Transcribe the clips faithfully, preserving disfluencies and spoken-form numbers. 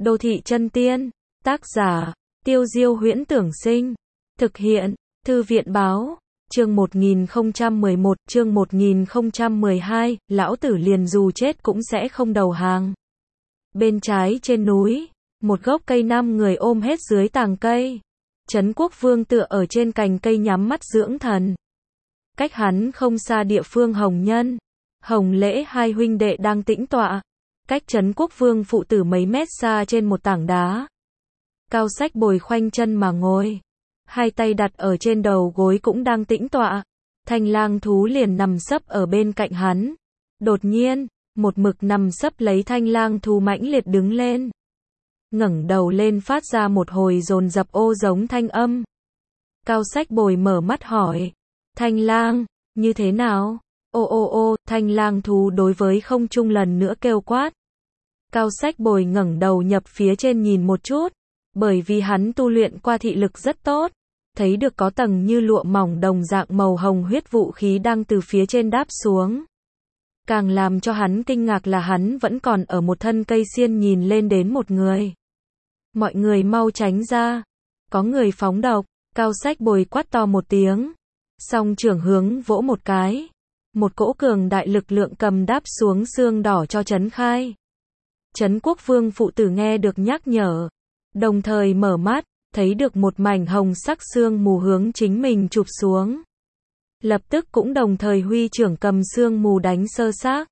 Đô thị chân tiên, tác giả, Tiêu Diêu Huyễn Tưởng Sinh, thực hiện, Thư viện Báo, chương một nghìn không trăm mười một, chương một nghìn không trăm mười hai, lão tử liền dù chết cũng sẽ không đầu hàng. Bên trái trên núi, một gốc cây năm người ôm hết dưới tàng cây. Trấn Quốc Vương tựa ở trên cành cây nhắm mắt dưỡng thần. Cách hắn không xa địa phương Hồng Nhân, Hồng Lễ hai huynh đệ đang tĩnh tọa. Cách Trấn Quốc Vương phụ tử mấy mét xa trên một tảng đá. Cao Sách Bồi khoanh chân mà ngồi, hai tay đặt ở trên đầu gối cũng đang tĩnh tọa. Thanh lang thú liền nằm sấp ở bên cạnh hắn. Đột nhiên, một mực nằm sấp lấy thanh lang thú mãnh liệt đứng lên, ngẩng đầu lên phát ra một hồi dồn dập ô giống thanh âm. Cao Sách Bồi mở mắt hỏi, Thanh lang, như thế nào? Ô ô ô, thanh lang thú đối với không trung lần nữa kêu quát. Cao Sách Bồi ngẩng đầu nhập phía trên nhìn một chút, bởi vì hắn tu luyện qua thị lực rất tốt, thấy được có tầng như lụa mỏng đồng dạng màu hồng huyết vũ khí đang từ phía trên đáp xuống. Càng làm cho hắn kinh ngạc là hắn vẫn còn ở một thân cây xiên nhìn lên đến một người. Mọi người mau tránh ra, có người phóng độc. Cao Sách Bồi quát to một tiếng, song trưởng hướng vỗ một cái, một cỗ cường đại lực lượng cầm đáp xuống xương đỏ cho Trấn Khai. Trấn Quốc Vương phụ tử nghe được nhắc nhở, đồng thời mở mắt, thấy được một mảnh hồng sắc xương mù hướng chính mình chụp xuống. Lập tức cũng đồng thời huy trưởng cầm xương mù đánh sơ xác.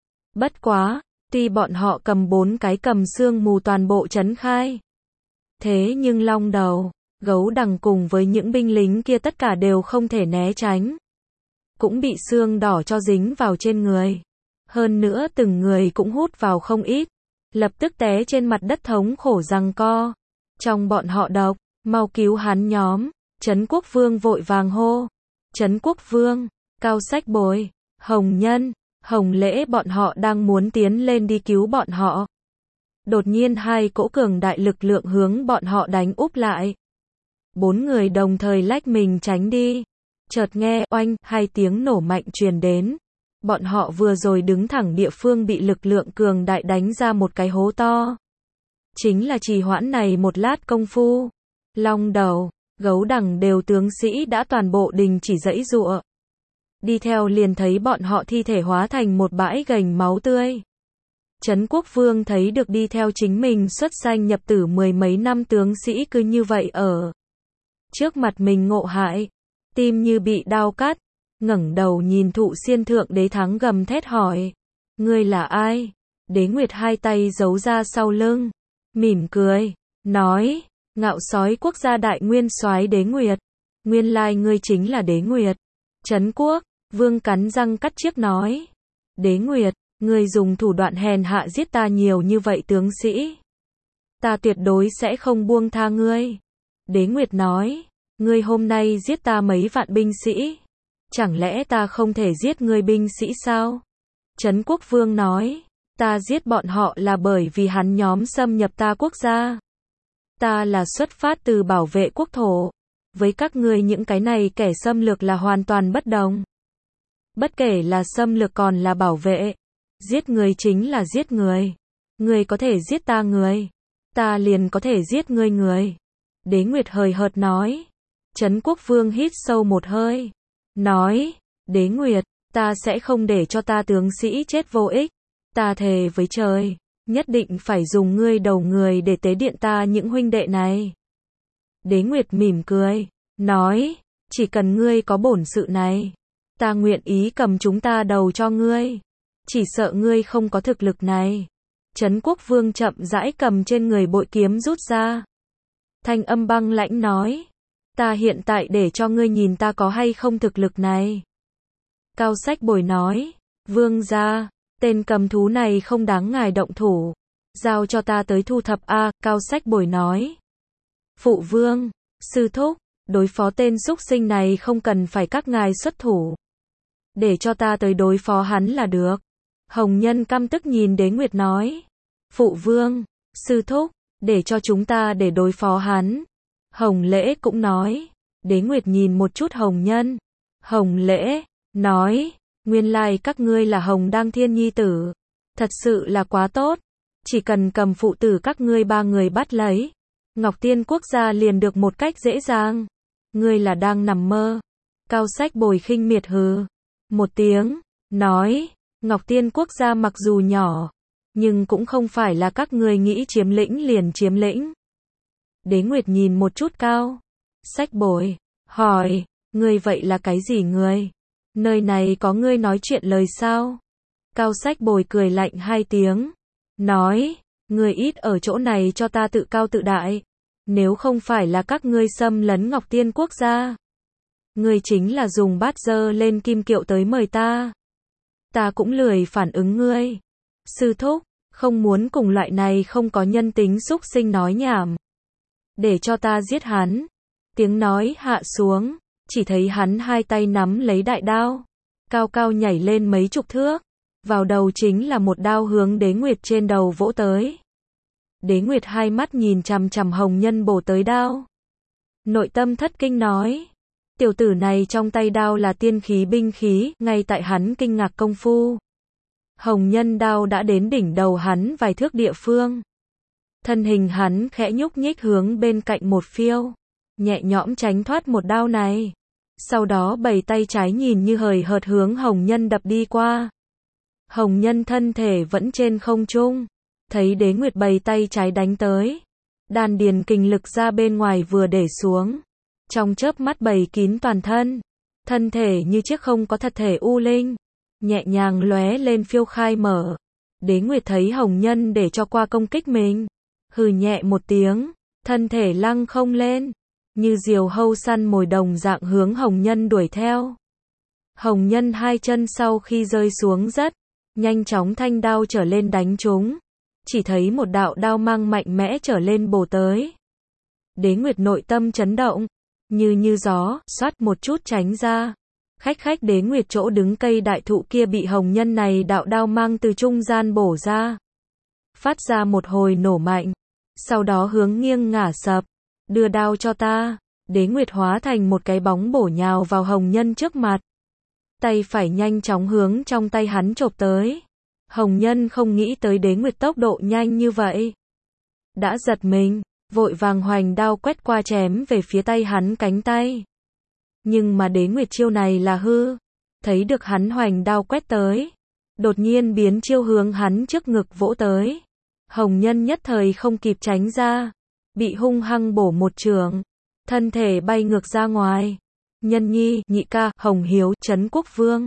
Bất quá, tuy bọn họ cầm bốn cái cầm xương mù toàn bộ Trấn Khai, thế nhưng long đầu, gấu đằng cùng với những binh lính kia tất cả đều không thể né tránh, cũng bị xương đỏ cho dính vào trên người. Hơn nữa từng người cũng hút vào không ít, lập tức té trên mặt đất thống khổ giằng co. Trong bọn họ độc, mau cứu hắn nhóm. Trấn Quốc Vương vội vàng hô. Trấn Quốc Vương, Cao Sách Bồi, Hồng Nhân, Hồng Lễ bọn họ đang muốn tiến lên đi cứu bọn họ. Đột nhiên hai cỗ cường đại lực lượng hướng bọn họ đánh úp lại. Bốn người đồng thời lách mình tránh đi. Chợt nghe oanh, hai tiếng nổ mạnh truyền đến. Bọn họ vừa rồi đứng thẳng địa phương bị lực lượng cường đại đánh ra một cái hố to. Chính là trì hoãn này một lát công phu, long đầu, gấu đằng đều tướng sĩ đã toàn bộ đình chỉ giãy giụa. Đi theo liền thấy bọn họ thi thể hóa thành một bãi gành máu tươi. Trấn Quốc Vương thấy được đi theo chính mình xuất sanh nhập tử mười mấy năm tướng sĩ cứ như vậy ở trước mặt mình ngộ hại, tim như bị đao cắt, ngẩng đầu nhìn Thụ Xiên Thượng Đế Thắng gầm thét hỏi, ngươi là ai? Đế Nguyệt hai tay giấu ra sau lưng, mỉm cười, nói, ngạo sói quốc gia đại nguyên soái Đế Nguyệt, nguyên lai ngươi chính là Đế Nguyệt. Trấn Quốc Vương cắn răng cắt chiếc nói, Đế Nguyệt, ngươi dùng thủ đoạn hèn hạ giết ta nhiều như vậy tướng sĩ, ta tuyệt đối sẽ không buông tha ngươi. Đế Nguyệt nói, ngươi hôm nay giết ta mấy vạn binh sĩ, chẳng lẽ ta không thể giết ngươi binh sĩ sao? Trấn Quốc Vương nói, ta giết bọn họ là bởi vì hắn nhóm xâm nhập ta quốc gia. Ta là xuất phát từ bảo vệ quốc thổ, với các ngươi những cái này kẻ xâm lược là hoàn toàn bất đồng. Bất kể là xâm lược còn là bảo vệ, giết người chính là giết người. Ngươi có thể giết ta người, ta liền có thể giết ngươi người. Đế Nguyệt hời hợt nói. Trấn Quốc Vương hít sâu một hơi, nói, Đế Nguyệt, ta sẽ không để cho ta tướng sĩ chết vô ích. Ta thề với trời, nhất định phải dùng ngươi đầu người để tế điện ta những huynh đệ này. Đế Nguyệt mỉm cười, nói, chỉ cần ngươi có bổn sự này, ta nguyện ý cầm chúng ta đầu cho ngươi. Chỉ sợ ngươi không có thực lực này. Trấn Quốc Vương chậm rãi cầm trên người bội kiếm rút ra. Thanh âm băng lãnh nói, ta hiện tại để cho ngươi nhìn ta có hay không thực lực này. Cao Sách Bồi nói, Vương gia, tên cầm thú này không đáng ngài động thủ, giao cho ta tới thu thập a. Cao Sách Bồi nói, Phụ Vương, sư thúc, đối phó tên súc sinh này không cần phải các ngài xuất thủ, để cho ta tới đối phó hắn là được. Hồng Nhân căm tức nhìn Đế Nguyệt nói, Phụ Vương, sư thúc, để cho chúng ta để đối phó hắn. Hồng Lễ cũng nói. Đế Nguyệt nhìn một chút Hồng Nhân. Hồng Lễ nói, nguyên lai các ngươi là Hồng Đăng Thiên nhi tử, thật sự là quá tốt. chỉ cần cầm phụ tử các ngươi ba người bắt lấy, Ngọc Tiên Quốc gia liền được một cách dễ dàng. Ngươi là đang nằm mơ. Cao Sách Bồi khinh miệt hừ một tiếng, nói, Ngọc Tiên Quốc gia mặc dù nhỏ, nhưng cũng không phải là các ngươi nghĩ chiếm lĩnh liền chiếm lĩnh. Đế Nguyệt nhìn một chút Cao Sách Bồi, hỏi, ngươi vậy là cái gì ngươi? Nơi này có ngươi nói chuyện lời sao? Cao Sách Bồi cười lạnh hai tiếng, nói, ngươi ít ở chỗ này cho ta tự cao tự đại. Nếu không phải là các ngươi xâm lấn Ngọc Tiên Quốc gia, ngươi chính là dùng bát dơ lên kim kiệu tới mời ta. Ta cũng lười phản ứng ngươi. Sư thúc, không muốn cùng loại này không có nhân tính xúc sinh nói nhảm. Để cho ta giết hắn. Tiếng nói hạ xuống, chỉ thấy hắn hai tay nắm lấy đại đao, cao cao nhảy lên mấy chục thước, vào đầu chính là một đao hướng Đế Nguyệt trên đầu vỗ tới. Đế Nguyệt hai mắt nhìn chằm chằm Hồng Nhân bổ tới đao. Nội tâm thất kinh nói, tiểu tử này trong tay đao là tiên khí binh khí, ngay tại hắn kinh ngạc công phu. Hồng Nhân đao đã đến đỉnh đầu hắn vài thước địa phương. Thân hình hắn khẽ nhúc nhích hướng bên cạnh một phiêu, nhẹ nhõm tránh thoát một đao này. Sau đó bảy tay trái nhìn như hời hợt hướng Hồng Nhân đập đi qua. Hồng Nhân thân thể vẫn trên không trung, thấy Đế Nguyệt bày tay trái đánh tới, đan điền kình lực ra bên ngoài vừa để xuống, trong chớp mắt bày kín toàn thân, thân thể như chiếc không có thật thể u linh, nhẹ nhàng lóe lên phiêu khai mở. Đế Nguyệt thấy Hồng Nhân để cho qua công kích mình, hừ nhẹ một tiếng, thân thể lăng không lên, như diều hâu săn mồi đồng dạng hướng Hồng Nhân đuổi theo. Hồng Nhân hai chân sau khi rơi xuống đất, nhanh chóng thanh đao trở lên đánh trúng, chỉ thấy một đạo đao mang mạnh mẽ trở lên bổ tới. Đế Nguyệt nội tâm chấn động, như như gió, xoát một chút tránh ra. Khách khách Đế Nguyệt chỗ đứng cây đại thụ kia bị Hồng Nhân này đạo đao mang từ trung gian bổ ra, phát ra một hồi nổ mạnh, sau đó hướng nghiêng ngả sập. Đưa đao cho ta. Đế Nguyệt hóa thành một cái bóng bổ nhào vào Hồng Nhân trước mặt, tay phải nhanh chóng hướng trong tay hắn chộp tới. Hồng Nhân không nghĩ tới Đế Nguyệt tốc độ nhanh như vậy, đã giật mình, vội vàng hoành đao quét qua chém về phía tay hắn cánh tay. Nhưng mà Đế Nguyệt chiêu này là hư, thấy được hắn hoành đao quét tới, đột nhiên biến chiêu hướng hắn trước ngực vỗ tới. Hồng Nhân nhất thời không kịp tránh ra, bị hung hăng bổ một chưởng, thân thể bay ngược ra ngoài. Nhân Nhi, Nhị ca, Hồng Hiếu, Trấn Quốc Vương,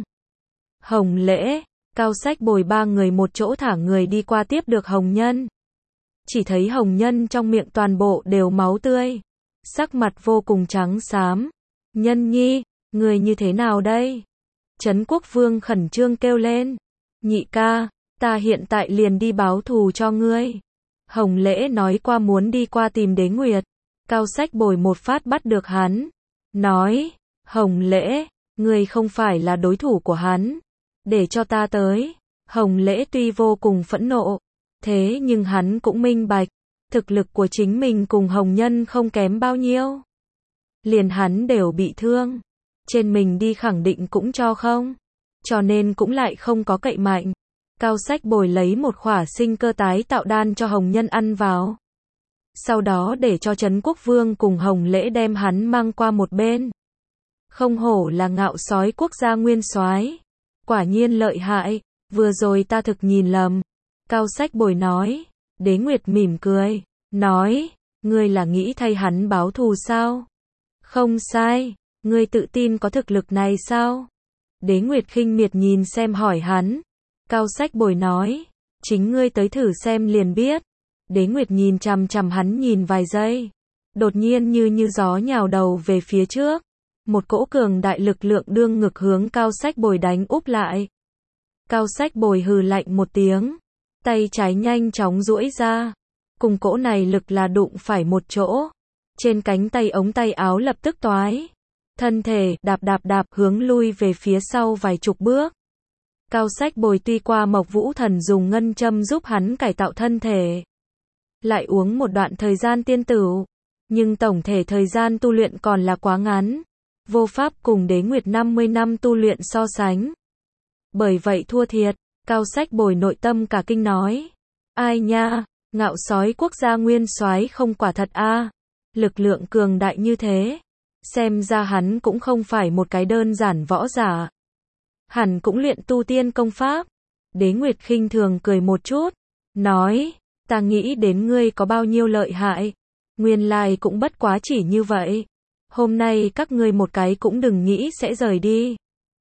Hồng Lễ, Cao Sách Bồi ba người một chỗ thả người đi qua tiếp được Hồng Nhân. Chỉ thấy Hồng Nhân trong miệng toàn bộ đều máu tươi, sắc mặt vô cùng trắng xám. Nhân Nhi, người như thế nào đây? Trấn Quốc Vương khẩn trương kêu lên. Nhị ca, ta hiện tại liền đi báo thù cho ngươi. Hồng Lễ nói qua muốn đi qua tìm Đế Nguyệt. Cao Sách Bồi một phát bắt được hắn, nói, Hồng Lễ, ngươi không phải là đối thủ của hắn, để cho ta tới. Hồng Lễ tuy vô cùng phẫn nộ, thế nhưng hắn cũng minh bạch, thực lực của chính mình cùng Hồng Nhân không kém bao nhiêu. Liền hắn đều bị thương, trên mình đi khẳng định cũng cho không, cho nên cũng lại không có cậy mạnh. Cao Sách Bồi lấy một khỏa sinh cơ tái tạo đan cho Hồng Nhân ăn vào, sau đó để cho Trấn Quốc Vương cùng Hồng Lễ đem hắn mang qua một bên. Không hổ là ngạo sói quốc gia nguyên soái, quả nhiên lợi hại, vừa rồi ta thực nhìn lầm. Cao Sách Bồi nói. Đế Nguyệt mỉm cười, nói, ngươi là nghĩ thay hắn báo thù sao? Không sai, ngươi tự tin có thực lực này sao? Đế Nguyệt khinh miệt nhìn xem hỏi hắn. Cao Sách Bồi nói, chính ngươi tới thử xem liền biết. Đế Nguyệt nhìn chằm chằm hắn nhìn vài giây, đột nhiên như như gió nhào đầu về phía trước, một cỗ cường đại lực lượng đương ngực hướng Cao Sách Bồi đánh úp lại. Cao Sách Bồi hừ lạnh một tiếng, tay trái nhanh chóng duỗi ra, cùng cỗ này lực là đụng phải một chỗ, trên cánh tay ống tay áo lập tức toái, thân thể đạp đạp đạp hướng lui về phía sau vài chục bước. Cao Sách Bồi tuy qua Mộc Vũ Thần dùng ngân châm giúp hắn cải tạo thân thể, lại uống một đoạn thời gian tiên tửu, nhưng tổng thể thời gian tu luyện còn là quá ngắn, vô pháp cùng Đế Nguyệt năm mươi năm tu luyện so sánh. Bởi vậy thua thiệt. Cao Sách Bồi nội tâm cả kinh nói, Ai nha, ngạo sói quốc gia nguyên soái không quả thật a. Lực lượng cường đại như thế. Xem ra hắn cũng không phải một cái đơn giản võ giả. Hẳn cũng luyện tu tiên công pháp. Đế Nguyệt khinh thường cười một chút. Nói, ta nghĩ đến ngươi có bao nhiêu lợi hại. Nguyên lai cũng bất quá chỉ như vậy. Hôm nay các ngươi một cái cũng đừng nghĩ sẽ rời đi.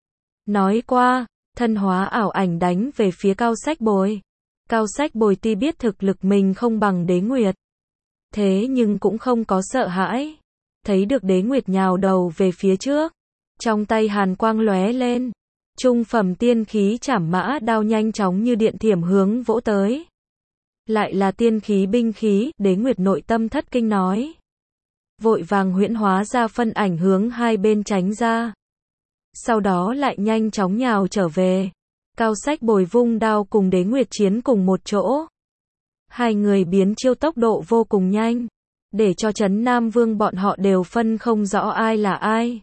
Nói qua, thân hóa ảo ảnh đánh về phía Cao Sách Bồi. Cao Sách Bồi tuy biết thực lực mình không bằng Đế Nguyệt. Thế nhưng cũng không có sợ hãi. Thấy được Đế Nguyệt nhào đầu về phía trước. Trong tay hàn quang lóe lên. Trung phẩm tiên khí trảm mã đao nhanh chóng như điện thiểm hướng vỗ tới. Lại là tiên khí binh khí, Đế Nguyệt nội tâm thất kinh nói. Vội vàng huyễn hóa ra phân ảnh hướng hai bên tránh ra. Sau đó lại nhanh chóng nhào trở về. Cao Sách Bồi vung đao cùng Đế Nguyệt chiến cùng một chỗ. Hai người biến chiêu tốc độ vô cùng nhanh. Để cho Trấn Nam Vương bọn họ đều phân không rõ ai là ai.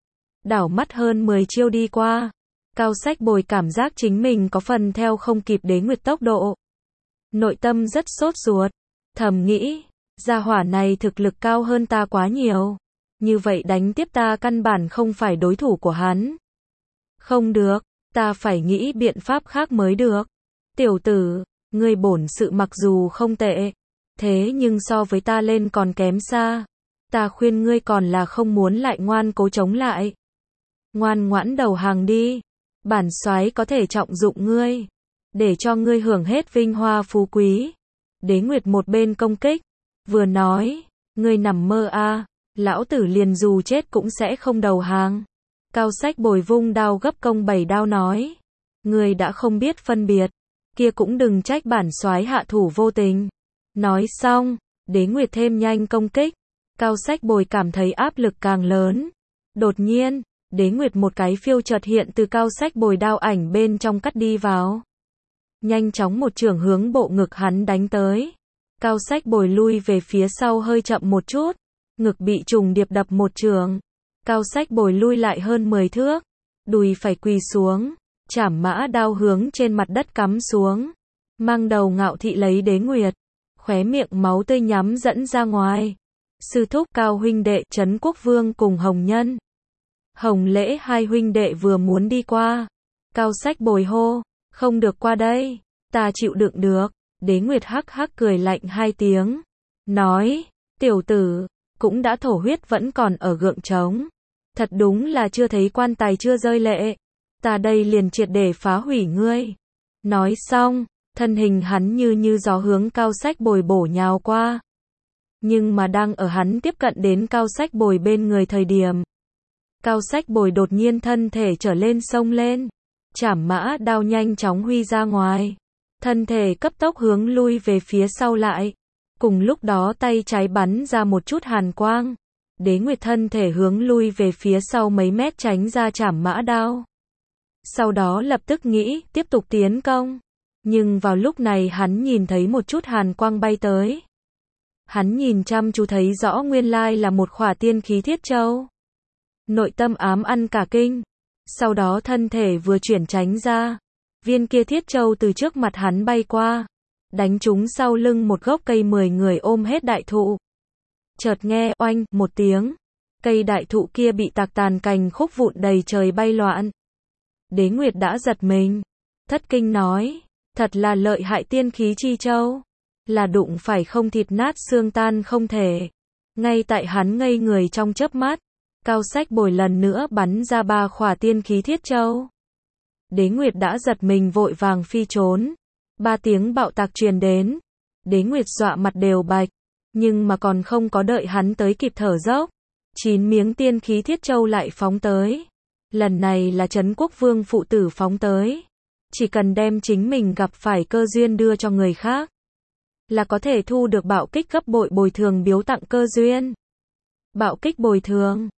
Đảo mắt hơn mười chiêu đi qua. Cao Sách Bồi cảm giác chính mình có phần theo không kịp Đế Nguyệt tốc độ. Nội tâm rất sốt ruột. Thầm nghĩ, gia hỏa này thực lực cao hơn ta quá nhiều. Như vậy đánh tiếp ta căn bản không phải đối thủ của hắn. Không được, ta phải nghĩ biện pháp khác mới được. Tiểu tử, ngươi bổn sự mặc dù không tệ. Thế nhưng so với ta lên còn kém xa. Ta khuyên ngươi còn là không muốn lại ngoan cố chống lại. Ngoan ngoãn đầu hàng đi. Bản soái có thể trọng dụng ngươi. Để cho ngươi hưởng hết vinh hoa phú quý. Đế Nguyệt một bên công kích. Vừa nói, ngươi nằm mơ a, lão tử liền dù chết cũng sẽ không đầu hàng. Cao Sách Bồi vung đao gấp công bảy đao nói. Ngươi đã không biết phân biệt. Kia cũng đừng trách bản soái hạ thủ vô tình. Nói xong, Đế Nguyệt thêm nhanh công kích. Cao Sách Bồi cảm thấy áp lực càng lớn. Đột nhiên, Đế Nguyệt một cái phiêu chợt hiện từ Cao Sách Bồi đao ảnh bên trong cắt đi vào. Nhanh chóng một chưởng hướng bộ ngực hắn đánh tới. Cao Sách Bồi lui về phía sau hơi chậm một chút. Ngực bị trùng điệp đập một chưởng. Cao Sách Bồi lui lại hơn mười thước. Đùi phải quỳ xuống. Trảm mã đao hướng trên mặt đất cắm xuống. Mang đầu ngạo thị lấy Đế Nguyệt. Khóe miệng máu tươi nhắm dẫn ra ngoài. Sư thúc Cao huynh đệ Trấn Quốc Vương cùng Hồng Nhân. Hồng Lễ hai huynh đệ vừa muốn đi qua. Cao Sách Bồi hô. Không được qua đây. Ta chịu đựng được. Đế Nguyệt hắc hắc cười lạnh hai tiếng. Nói. Tiểu tử. Cũng đã thổ huyết vẫn còn ở gượng trống. Thật đúng là chưa thấy quan tài chưa rơi lệ. Ta đây liền triệt để phá hủy ngươi. Nói xong. Thân hình hắn như như gió hướng Cao Sách Bồi bổ nhào qua. Nhưng mà đang ở hắn tiếp cận đến Cao Sách Bồi bên người thời điểm. Cao Sách Bồi đột nhiên thân thể trở lên xông lên. Trảm mã đao nhanh chóng huy ra ngoài. Thân thể cấp tốc hướng lui về phía sau lại. Cùng lúc đó tay trái bắn ra một chút hàn quang. Đế Nguyệt thân thể hướng lui về phía sau mấy mét tránh ra trảm mã đao. Sau đó lập tức nghĩ tiếp tục tiến công. Nhưng vào lúc này hắn nhìn thấy một chút hàn quang bay tới. Hắn nhìn chăm chú thấy rõ nguyên lai là một khỏa tiên khí thiết châu. Nội tâm ám ăn cả kinh. Sau đó thân thể vừa chuyển tránh ra. Viên kia thiết châu từ trước mặt hắn bay qua. Đánh trúng sau lưng một gốc cây mười người ôm hết đại thụ. Chợt nghe oanh một tiếng. Cây đại thụ kia bị tạc tàn cành khúc vụn đầy trời bay loạn. Đế Nguyệt đã giật mình. Thất kinh nói. Thật là lợi hại tiên khí chi châu. Là đụng phải không thịt nát xương tan không thể. Ngay tại hắn ngây người trong chớp mắt. Cao Sách Bồi lần nữa bắn ra ba khỏa tiên khí thiết châu. Đế Nguyệt đã giật mình vội vàng phi trốn. Ba tiếng bạo tạc truyền đến. Đế Nguyệt dọa mặt đều bạch. Nhưng mà còn không có đợi hắn tới kịp thở dốc. Chín miếng tiên khí thiết châu lại phóng tới. Lần này là Trấn Quốc Vương phụ tử phóng tới. Chỉ cần đem chính mình gặp phải cơ duyên đưa cho người khác. Là có thể thu được bạo kích gấp bội bồi thường biếu tặng cơ duyên. Bạo kích bồi thường.